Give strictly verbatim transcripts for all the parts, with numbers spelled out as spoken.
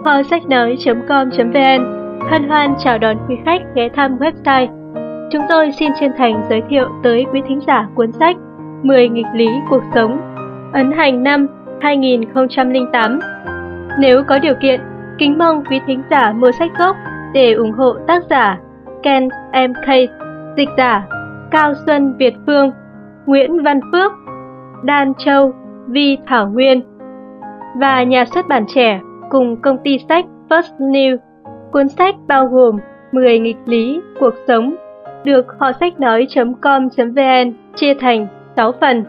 kho sách nói chấm com chấm vn hân hoan chào đón quý khách ghé thăm website. Chúng tôi xin chân thành giới thiệu tới quý thính giả cuốn sách mười nghịch lý cuộc sống, ấn hành năm hai nghìn không trăm lẻ tám. Nếu có điều kiện, kính mong quý thính giả mua sách gốc để ủng hộ tác giả Ken em Case, dịch giả Cao Xuân Việt Phương, Nguyễn Văn Phước, Đan Châu, Vi Thảo Nguyên và nhà xuất bản Trẻ cùng công ty sách First New. Cuốn sách bao gồm mười nghịch lý cuộc sống, được kho sách nói chấm com chấm vn chia thành sáu phần.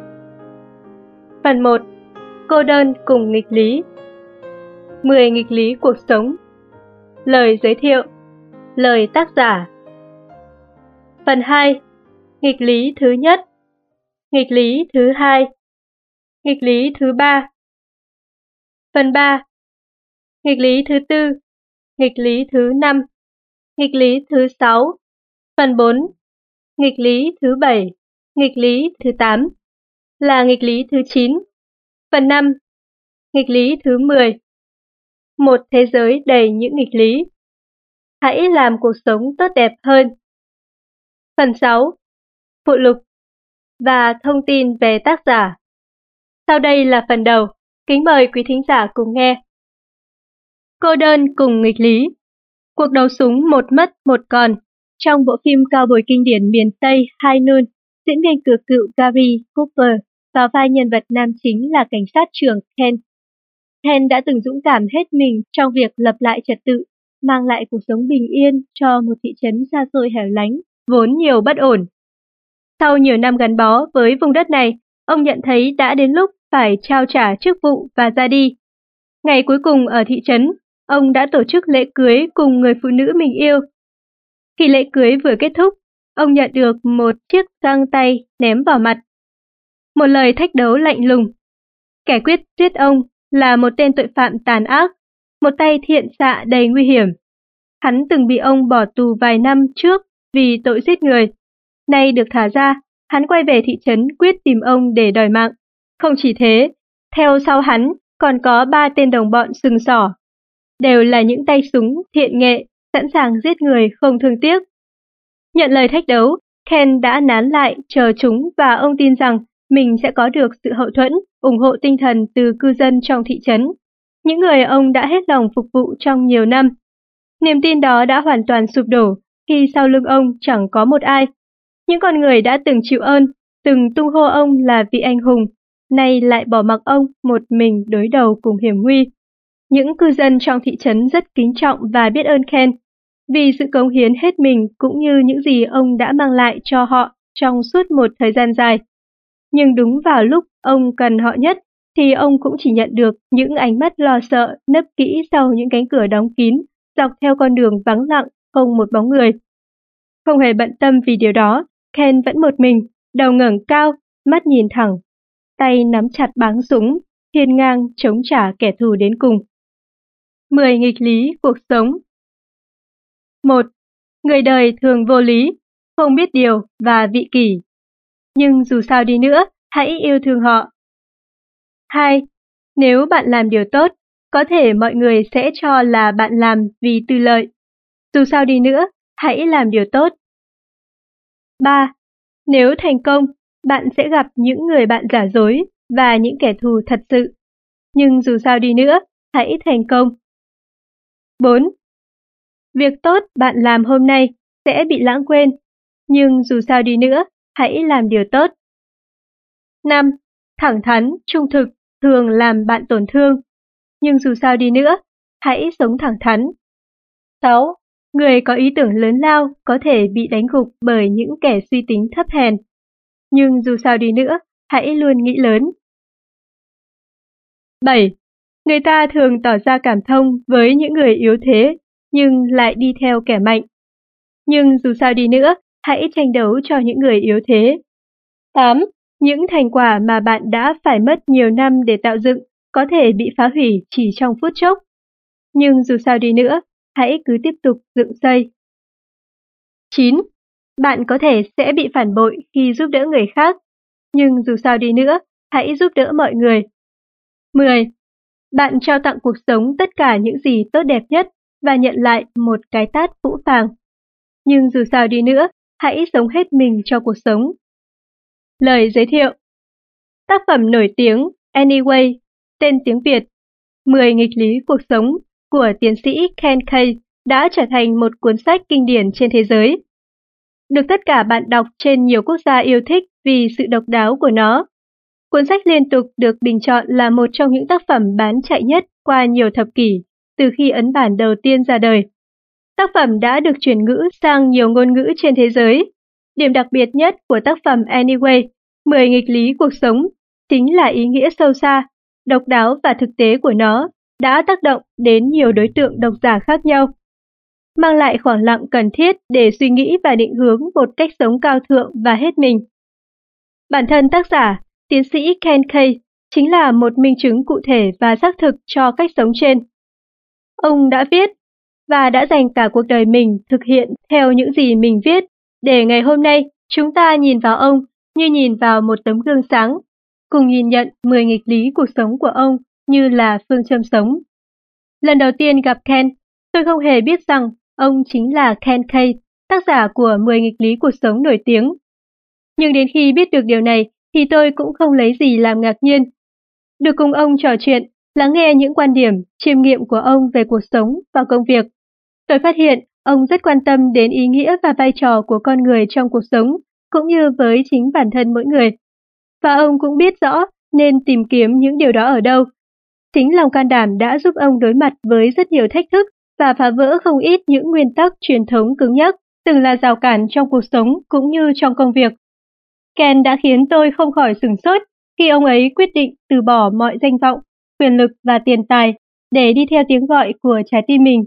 Phần một. Cô đơn cùng nghịch lý. mười nghịch lý cuộc sống. Lời giới thiệu. Lời tác giả. Phần hai. Nghịch lý thứ nhất. Nghịch lý thứ hai. Nghịch lý thứ ba. Phần ba. Nghịch lý thứ tư. Nghịch lý thứ năm. Nghịch lý thứ sáu. Phần bốn. Nghịch lý thứ bảy. Nghịch lý thứ tám là nghịch lý thứ chín. Phần năm. Nghịch lý thứ mười. Một thế giới đầy những nghịch lý. Hãy làm cuộc sống tốt đẹp hơn. Phần sáu. Phụ lục và thông tin về tác giả. Sau đây là phần đầu, kính mời quý thính giả cùng nghe. Cô đơn cùng nghịch lý. Cuộc đấu súng một mất một còn. Trong bộ phim cao bồi kinh điển miền Tây High Noon, diễn viên cực cựu Gary Cooper vào vai nhân vật nam chính là cảnh sát trưởng Ken. Ken đã từng dũng cảm hết mình trong việc lập lại trật tự, mang lại cuộc sống bình yên cho một thị trấn xa xôi hẻo lánh, vốn nhiều bất ổn. Sau nhiều năm gắn bó với vùng đất này, ông nhận thấy đã đến lúc phải trao trả chức vụ và ra đi. Ngày cuối cùng ở thị trấn, ông đã tổ chức lễ cưới cùng người phụ nữ mình yêu. Khi lễ cưới vừa kết thúc, ông nhận được một chiếc găng tay ném vào mặt. Một lời thách đấu lạnh lùng. Kẻ quyết giết ông là một tên tội phạm tàn ác, một tay thiện xạ đầy nguy hiểm. Hắn từng bị ông bỏ tù vài năm trước vì tội giết người. Nay được thả ra, hắn quay về thị trấn quyết tìm ông để đòi mạng. Không chỉ thế, theo sau hắn còn có ba tên đồng bọn sừng sỏ. Đều là những tay súng thiện nghệ, sẵn sàng giết người không thương tiếc. Nhận lời thách đấu, Ken đã nán lại chờ chúng và ông tin rằng mình sẽ có được sự hậu thuẫn, ủng hộ tinh thần từ cư dân trong thị trấn, những người ông đã hết lòng phục vụ trong nhiều năm. Niềm tin đó đã hoàn toàn sụp đổ khi sau lưng ông chẳng có một ai. Những con người đã từng chịu ơn, từng tung hô ông là vị anh hùng, nay lại bỏ mặc ông một mình đối đầu cùng hiểm nguy. Những cư dân trong thị trấn rất kính trọng và biết ơn Ken vì sự cống hiến hết mình cũng như những gì ông đã mang lại cho họ trong suốt một thời gian dài. Nhưng đúng vào lúc ông cần họ nhất thì ông cũng chỉ nhận được những ánh mắt lo sợ nấp kỹ sau những cánh cửa đóng kín dọc theo con đường vắng lặng không một bóng người. Không hề bận tâm vì điều đó, Ken vẫn một mình, đầu ngẩng cao, mắt nhìn thẳng, tay nắm chặt báng súng, hiên ngang chống trả kẻ thù đến cùng. mười nghịch lý cuộc sống. một. Người đời thường vô lý, không biết điều và vị kỷ. Nhưng dù sao đi nữa, hãy yêu thương họ. hai. Nếu bạn làm điều tốt, có thể mọi người sẽ cho là bạn làm vì tư lợi. Dù sao đi nữa, hãy làm điều tốt. ba. Nếu thành công, bạn sẽ gặp những người bạn giả dối và những kẻ thù thật sự. Nhưng dù sao đi nữa, hãy thành công. bốn. Việc tốt bạn làm hôm nay sẽ bị lãng quên, nhưng dù sao đi nữa, hãy làm điều tốt. năm. Thẳng thắn, trung thực thường làm bạn tổn thương, nhưng dù sao đi nữa, hãy sống thẳng thắn. sáu. Người có ý tưởng lớn lao có thể bị đánh gục bởi những kẻ suy tính thấp hèn, nhưng dù sao đi nữa, hãy luôn nghĩ lớn. bảy. Người ta thường tỏ ra cảm thông với những người yếu thế, nhưng lại đi theo kẻ mạnh. Nhưng dù sao đi nữa, hãy tranh đấu cho những người yếu thế. tám. Những thành quả mà bạn đã phải mất nhiều năm để tạo dựng có thể bị phá hủy chỉ trong phút chốc. Nhưng dù sao đi nữa, hãy cứ tiếp tục dựng xây. chín. Bạn có thể sẽ bị phản bội khi giúp đỡ người khác, nhưng dù sao đi nữa, hãy giúp đỡ mọi người. mười. Bạn trao tặng cuộc sống tất cả những gì tốt đẹp nhất và nhận lại một cái tát phũ phàng. Nhưng dù sao đi nữa, hãy sống hết mình cho cuộc sống. Lời giới thiệu. Tác phẩm nổi tiếng Anyway, tên tiếng Việt, mười nghịch lý cuộc sống của tiến sĩ Ken Kay đã trở thành một cuốn sách kinh điển trên thế giới. Được tất cả bạn đọc trên nhiều quốc gia yêu thích vì sự độc đáo của nó. Cuốn sách liên tục được bình chọn là một trong những tác phẩm bán chạy nhất qua nhiều thập kỷ từ khi ấn bản đầu tiên ra đời. Tác phẩm đã được chuyển ngữ sang nhiều ngôn ngữ trên thế giới. Điểm đặc biệt nhất của tác phẩm Anyway, mười nghịch lý cuộc sống, chính là ý nghĩa sâu xa, độc đáo và thực tế của nó đã tác động đến nhiều đối tượng độc giả khác nhau, mang lại khoảng lặng cần thiết để suy nghĩ và định hướng một cách sống cao thượng và hết mình. Bản thân tác giả, tiến sĩ Ken Kay, chính là một minh chứng cụ thể và xác thực cho cách sống trên. Ông đã viết và đã dành cả cuộc đời mình thực hiện theo những gì mình viết, để ngày hôm nay chúng ta nhìn vào ông như nhìn vào một tấm gương sáng, cùng nhìn nhận mười nghịch lý cuộc sống của ông như là phương châm sống. Lần đầu tiên gặp Ken, tôi không hề biết rằng ông chính là Ken Kay, tác giả của mười nghịch lý cuộc sống nổi tiếng. Nhưng đến khi biết được điều này thì tôi cũng không lấy gì làm ngạc nhiên. Được cùng ông trò chuyện, lắng nghe những quan điểm, chiêm nghiệm của ông về cuộc sống và công việc, tôi phát hiện ông rất quan tâm đến ý nghĩa và vai trò của con người trong cuộc sống, cũng như với chính bản thân mỗi người. Và ông cũng biết rõ nên tìm kiếm những điều đó ở đâu. Chính lòng can đảm đã giúp ông đối mặt với rất nhiều thách thức và phá vỡ không ít những nguyên tắc truyền thống cứng nhắc, từng là rào cản trong cuộc sống cũng như trong công việc. Ken đã khiến tôi không khỏi sửng sốt khi ông ấy quyết định từ bỏ mọi danh vọng, quyền lực và tiền tài để đi theo tiếng gọi của trái tim mình.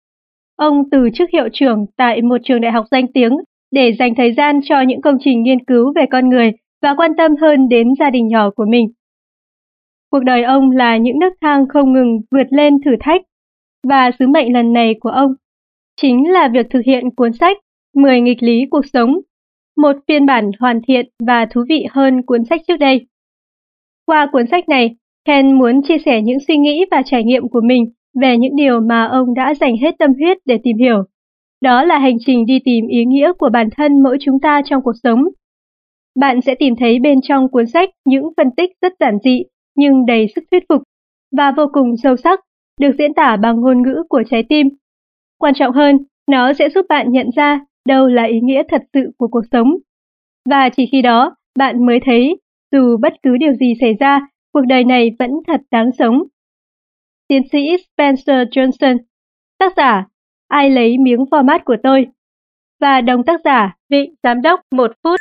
Ông từ chức hiệu trưởng tại một trường đại học danh tiếng để dành thời gian cho những công trình nghiên cứu về con người và quan tâm hơn đến gia đình nhỏ của mình. Cuộc đời ông là những nấc thang không ngừng vượt lên thử thách, và sứ mệnh lần này của ông chính là việc thực hiện cuốn sách mười nghịch lý cuộc sống, một phiên bản hoàn thiện và thú vị hơn cuốn sách trước đây. Qua cuốn sách này, Ken muốn chia sẻ những suy nghĩ và trải nghiệm của mình về những điều mà ông đã dành hết tâm huyết để tìm hiểu. Đó là hành trình đi tìm ý nghĩa của bản thân mỗi chúng ta trong cuộc sống. Bạn sẽ tìm thấy bên trong cuốn sách những phân tích rất giản dị nhưng đầy sức thuyết phục và vô cùng sâu sắc, được diễn tả bằng ngôn ngữ của trái tim. Quan trọng hơn, nó sẽ giúp bạn nhận ra đâu là ý nghĩa thật sự của cuộc sống. Và chỉ khi đó, bạn mới thấy, dù bất cứ điều gì xảy ra, cuộc đời này vẫn thật đáng sống. Tiến sĩ Spencer Johnson, tác giả Ai lấy miếng format của tôi, và đồng tác giả vị giám đốc một phút.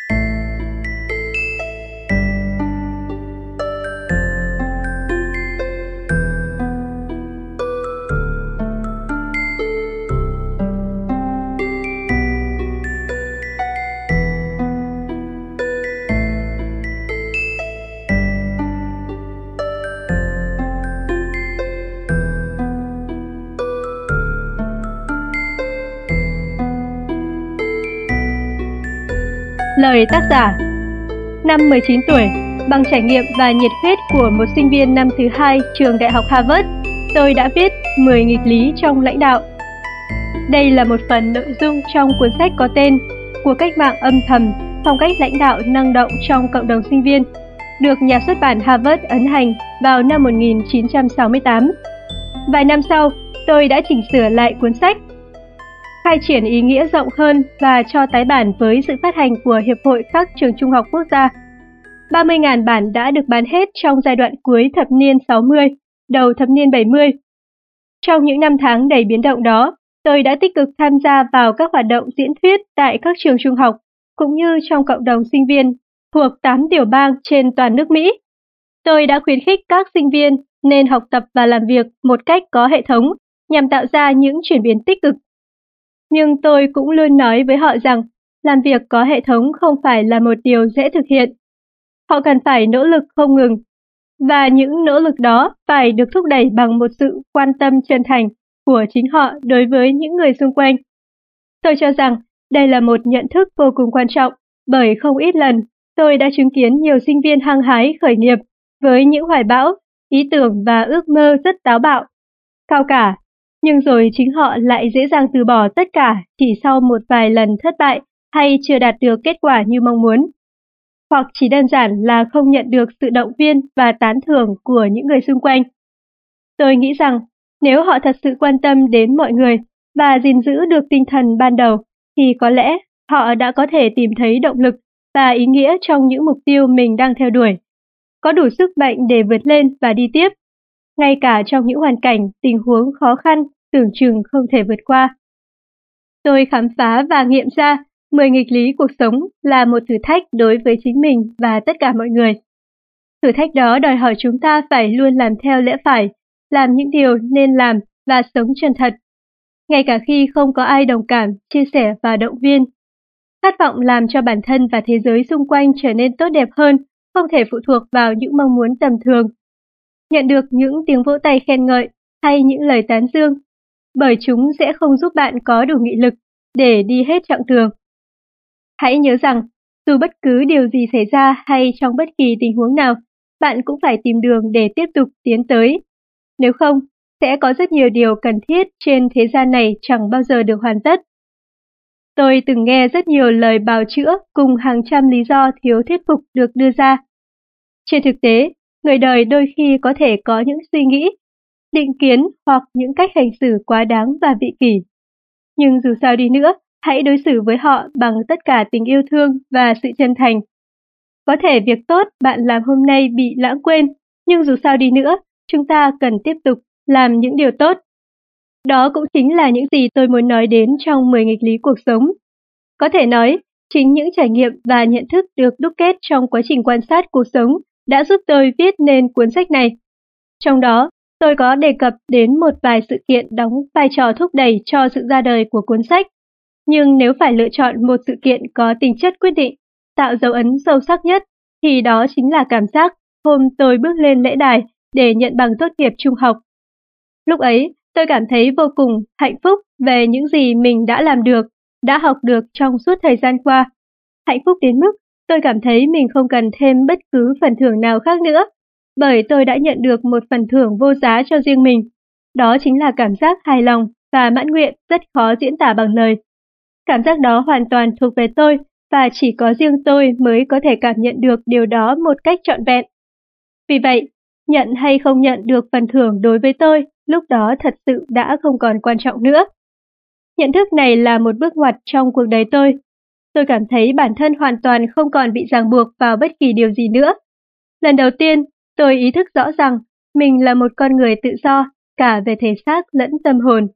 Lời tác giả. Năm mười chín tuổi, bằng trải nghiệm và nhiệt huyết của một sinh viên năm thứ hai trường Đại học Harvard, tôi đã viết mười nghịch lý trong lãnh đạo. Đây là một phần nội dung trong cuốn sách có tên Cuộc cách mạng âm thầm, phong cách lãnh đạo năng động trong cộng đồng sinh viên, được nhà xuất bản Harvard ấn hành vào năm một nghìn chín trăm sáu mươi tám. Vài năm sau, tôi đã chỉnh sửa lại cuốn sách, khai triển ý nghĩa rộng hơn và cho tái bản với sự phát hành của Hiệp hội các trường trung học quốc gia. ba mươi nghìn bản đã được bán hết trong giai đoạn cuối thập niên sáu mươi, đầu thập niên bảy mươi. Trong những năm tháng đầy biến động đó, tôi đã tích cực tham gia vào các hoạt động diễn thuyết tại các trường trung học, cũng như trong cộng đồng sinh viên thuộc tám tiểu bang trên toàn nước Mỹ. Tôi đã khuyến khích các sinh viên nên học tập và làm việc một cách có hệ thống nhằm tạo ra những chuyển biến tích cực. Nhưng tôi cũng luôn nói với họ rằng làm việc có hệ thống không phải là một điều dễ thực hiện. Họ cần phải nỗ lực không ngừng, và những nỗ lực đó phải được thúc đẩy bằng một sự quan tâm chân thành của chính họ đối với những người xung quanh. Tôi cho rằng đây là một nhận thức vô cùng quan trọng, bởi không ít lần tôi đã chứng kiến nhiều sinh viên hăng hái khởi nghiệp với những hoài bão ý tưởng và ước mơ rất táo bạo, cao cả, nhưng rồi chính họ lại dễ dàng từ bỏ tất cả chỉ sau một vài lần thất bại hay chưa đạt được kết quả như mong muốn. Hoặc chỉ đơn giản là không nhận được sự động viên và tán thưởng của những người xung quanh. Tôi nghĩ rằng nếu họ thật sự quan tâm đến mọi người và gìn giữ được tinh thần ban đầu, thì có lẽ họ đã có thể tìm thấy động lực và ý nghĩa trong những mục tiêu mình đang theo đuổi, có đủ sức mạnh để vượt lên và đi tiếp, ngay cả trong những hoàn cảnh, tình huống khó khăn tưởng chừng không thể vượt qua. Tôi khám phá và nghiệm ra mười nghịch lý cuộc sống là một thử thách đối với chính mình và tất cả mọi người. Thử thách đó đòi hỏi chúng ta phải luôn làm theo lẽ phải, làm những điều nên làm và sống chân thật, ngay cả khi không có ai đồng cảm, chia sẻ và động viên. Khát vọng làm cho bản thân và thế giới xung quanh trở nên tốt đẹp hơn không thể phụ thuộc vào những mong muốn tầm thường. Nhận được những tiếng vỗ tay khen ngợi hay những lời tán dương, bởi chúng sẽ không giúp bạn có đủ nghị lực để đi hết chặng đường. Hãy nhớ rằng, dù bất cứ điều gì xảy ra hay trong bất kỳ tình huống nào, bạn cũng phải tìm đường để tiếp tục tiến tới. Nếu không, sẽ có rất nhiều điều cần thiết trên thế gian này chẳng bao giờ được hoàn tất. Tôi từng nghe rất nhiều lời bào chữa cùng hàng trăm lý do thiếu thuyết phục được đưa ra. Trên thực tế, người đời đôi khi có thể có những suy nghĩ, định kiến hoặc những cách hành xử quá đáng và vị kỷ. Nhưng dù sao đi nữa, hãy đối xử với họ bằng tất cả tình yêu thương và sự chân thành. Có thể việc tốt bạn làm hôm nay bị lãng quên, nhưng dù sao đi nữa, chúng ta cần tiếp tục làm những điều tốt. Đó cũng chính là những gì tôi muốn nói đến trong mười nghịch lý cuộc sống. Có thể nói, chính những trải nghiệm và nhận thức được đúc kết trong quá trình quan sát cuộc sống đã giúp tôi viết nên cuốn sách này. Trong đó, tôi có đề cập đến một vài sự kiện đóng vai trò thúc đẩy cho sự ra đời của cuốn sách. Nhưng nếu phải lựa chọn một sự kiện có tính chất quyết định, tạo dấu ấn sâu sắc nhất, thì đó chính là cảm giác hôm tôi bước lên lễ đài để nhận bằng tốt nghiệp trung học. Lúc ấy, tôi cảm thấy vô cùng hạnh phúc về những gì mình đã làm được, đã học được trong suốt thời gian qua. Hạnh phúc đến mức tôi cảm thấy mình không cần thêm bất cứ phần thưởng nào khác nữa, bởi tôi đã nhận được một phần thưởng vô giá cho riêng mình. Đó chính là cảm giác hài lòng và mãn nguyện rất khó diễn tả bằng lời. Cảm giác đó hoàn toàn thuộc về tôi và chỉ có riêng tôi mới có thể cảm nhận được điều đó một cách trọn vẹn. Vì vậy, nhận hay không nhận được phần thưởng đối với tôi lúc đó thật sự đã không còn quan trọng nữa. Nhận thức này là một bước ngoặt trong cuộc đời tôi. Tôi cảm thấy bản thân hoàn toàn không còn bị ràng buộc vào bất kỳ điều gì nữa. Lần đầu tiên, tôi ý thức rõ rằng mình là một con người tự do, cả về thể xác lẫn tâm hồn.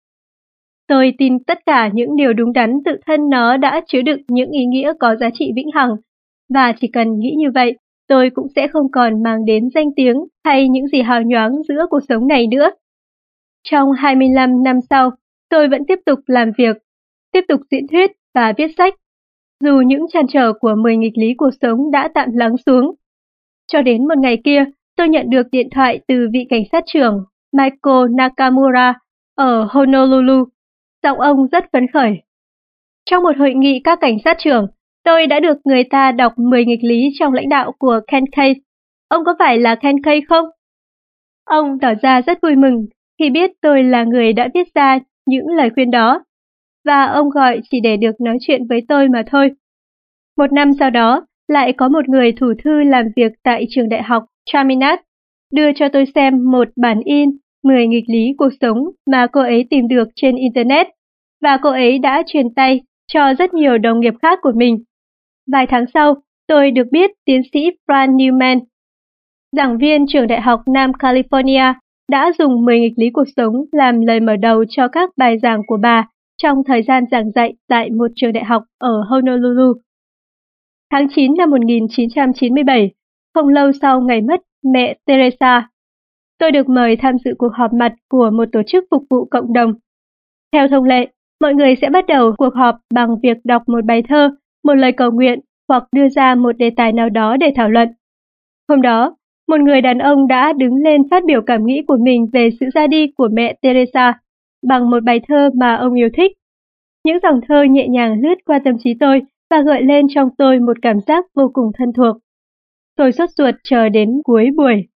Tôi tin tất cả những điều đúng đắn tự thân nó đã chứa đựng những ý nghĩa có giá trị vĩnh hằng, và chỉ cần nghĩ như vậy, tôi cũng sẽ không còn mang đến danh tiếng hay những gì hào nhoáng giữa cuộc sống này nữa. Trong hai mươi lăm năm sau, tôi vẫn tiếp tục làm việc, tiếp tục diễn thuyết và viết sách, dù những trăn trở của mười nghịch lý cuộc sống đã tạm lắng xuống. Cho đến một ngày kia, tôi nhận được điện thoại từ vị cảnh sát trưởng Michael Nakamura ở Honolulu. Giọng ông rất phấn khởi. Trong một hội nghị các cảnh sát trưởng, tôi đã được người ta đọc mười nghịch lý trong lãnh đạo của Ken Kay. Ông có phải là Ken Kay không? Ông tỏ ra rất vui mừng khi biết tôi là người đã viết ra những lời khuyên đó, và ông gọi chỉ để được nói chuyện với tôi mà thôi. Một năm sau đó, lại có một người thủ thư làm việc tại trường đại học Chaminade đưa cho tôi xem một bản in mười nghịch lý cuộc sống mà cô ấy tìm được trên Internet, và cô ấy đã truyền tay cho rất nhiều đồng nghiệp khác của mình. Vài tháng sau, tôi được biết tiến sĩ Frank Newman, giảng viên trường đại học Nam California, đã dùng mười nghịch lý cuộc sống làm lời mở đầu cho các bài giảng của bà trong thời gian giảng dạy tại một trường đại học ở Honolulu. Tháng chín năm một nghìn chín trăm chín mươi bảy, không lâu sau ngày mất mẹ Teresa, tôi được mời tham dự cuộc họp mặt của một tổ chức phục vụ cộng đồng. Theo thông lệ, mọi người sẽ bắt đầu cuộc họp bằng việc đọc một bài thơ, một lời cầu nguyện hoặc đưa ra một đề tài nào đó để thảo luận. Hôm đó, một người đàn ông đã đứng lên phát biểu cảm nghĩ của mình về sự ra đi của mẹ Teresa bằng một bài thơ mà ông yêu thích. Những dòng thơ nhẹ nhàng lướt qua tâm trí tôi và gợi lên trong tôi một cảm giác vô cùng thân thuộc. Tôi sốt ruột chờ đến cuối buổi.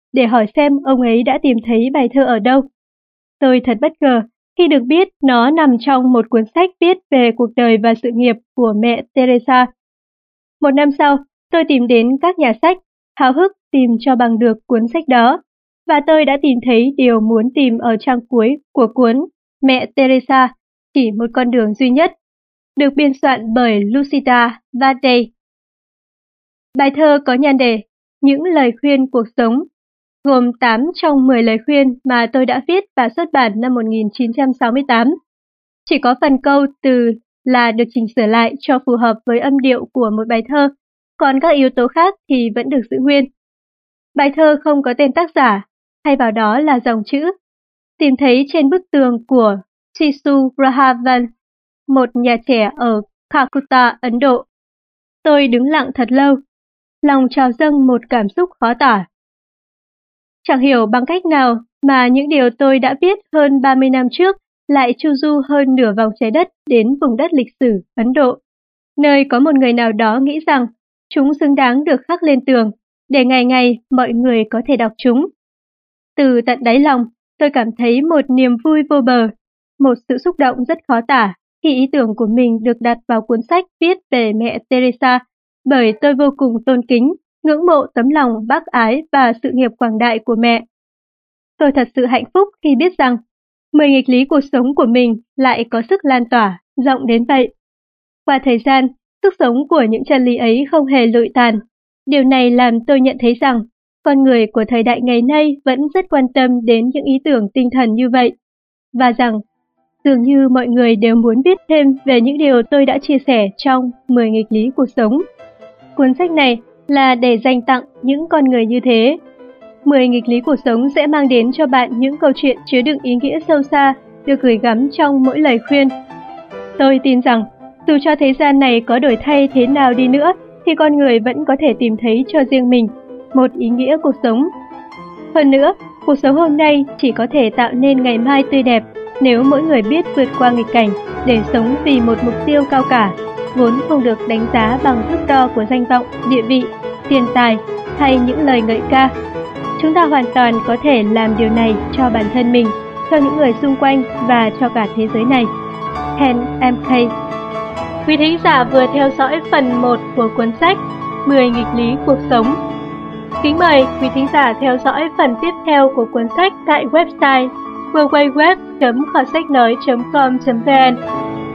để hỏi xem ông ấy đã tìm thấy bài thơ ở đâu. Tôi thật bất ngờ khi được biết nó nằm trong một cuốn sách viết về cuộc đời và sự nghiệp của mẹ Teresa. Một năm sau, tôi tìm đến các nhà sách, háo hức tìm cho bằng được cuốn sách đó, và tôi đã tìm thấy điều muốn tìm ở trang cuối của cuốn Mẹ Teresa, chỉ một con đường duy nhất, được biên soạn bởi Lucida Vade. Bài thơ có nhan đề Những lời khuyên cuộc sống, gồm tám trong mười lời khuyên mà tôi đã viết và xuất bản năm một nghìn chín trăm sáu mươi tám. Chỉ có phần câu từ là được chỉnh sửa lại cho phù hợp với âm điệu của một bài thơ, còn các yếu tố khác thì vẫn được giữ nguyên. Bài thơ không có tên tác giả, thay vào đó là dòng chữ, tìm thấy trên bức tường của Sisu Rahavan, một nhà trẻ ở Calcutta, Ấn Độ. Tôi đứng lặng thật lâu, lòng trào dâng một cảm xúc khó tả. Chẳng hiểu bằng cách nào mà những điều tôi đã viết hơn ba mươi năm trước lại chu du hơn nửa vòng trái đất đến vùng đất lịch sử Ấn Độ, nơi có một người nào đó nghĩ rằng chúng xứng đáng được khắc lên tường, để ngày ngày mọi người có thể đọc chúng. Từ tận đáy lòng, tôi cảm thấy một niềm vui vô bờ, một sự xúc động rất khó tả khi ý tưởng của mình được đặt vào cuốn sách viết về mẹ Teresa, bởi tôi vô cùng tôn kính, ngưỡng mộ tấm lòng bác ái và sự nghiệp quảng đại của mẹ. Tôi thật sự hạnh phúc khi biết rằng mười nghịch lý cuộc sống của mình lại có sức lan tỏa, rộng đến vậy. Qua thời gian, sức sống của những chân lý ấy không hề lụi tàn. Điều này làm tôi nhận thấy rằng con người của thời đại ngày nay vẫn rất quan tâm đến những ý tưởng tinh thần như vậy, và rằng dường như mọi người đều muốn biết thêm về những điều tôi đã chia sẻ trong mười nghịch lý cuộc sống. Cuốn sách này là để dành tặng những con người như thế. mười nghịch lý cuộc sống sẽ mang đến cho bạn những câu chuyện chứa đựng ý nghĩa sâu xa, được gửi gắm trong mỗi lời khuyên. Tôi tin rằng, dù cho thế gian này có đổi thay thế nào đi nữa, thì con người vẫn có thể tìm thấy cho riêng mình một ý nghĩa cuộc sống. Hơn nữa, cuộc sống hôm nay chỉ có thể tạo nên ngày mai tươi đẹp nếu mỗi người biết vượt qua nghịch cảnh để sống vì một mục tiêu cao cả, vốn không được đánh giá bằng thước đo của danh vọng, địa vị, tiền tài hay những lời ngợi ca. Chúng ta hoàn toàn có thể làm điều này cho bản thân mình, cho những người xung quanh và cho cả thế giới này. Hen em ca. Quý thính giả vừa theo dõi phần một của cuốn sách mười nghịch lý cuộc sống. Kính mời quý thính giả theo dõi phần tiếp theo của cuốn sách tại website w w w chấm kho sách nói chấm com chấm v n.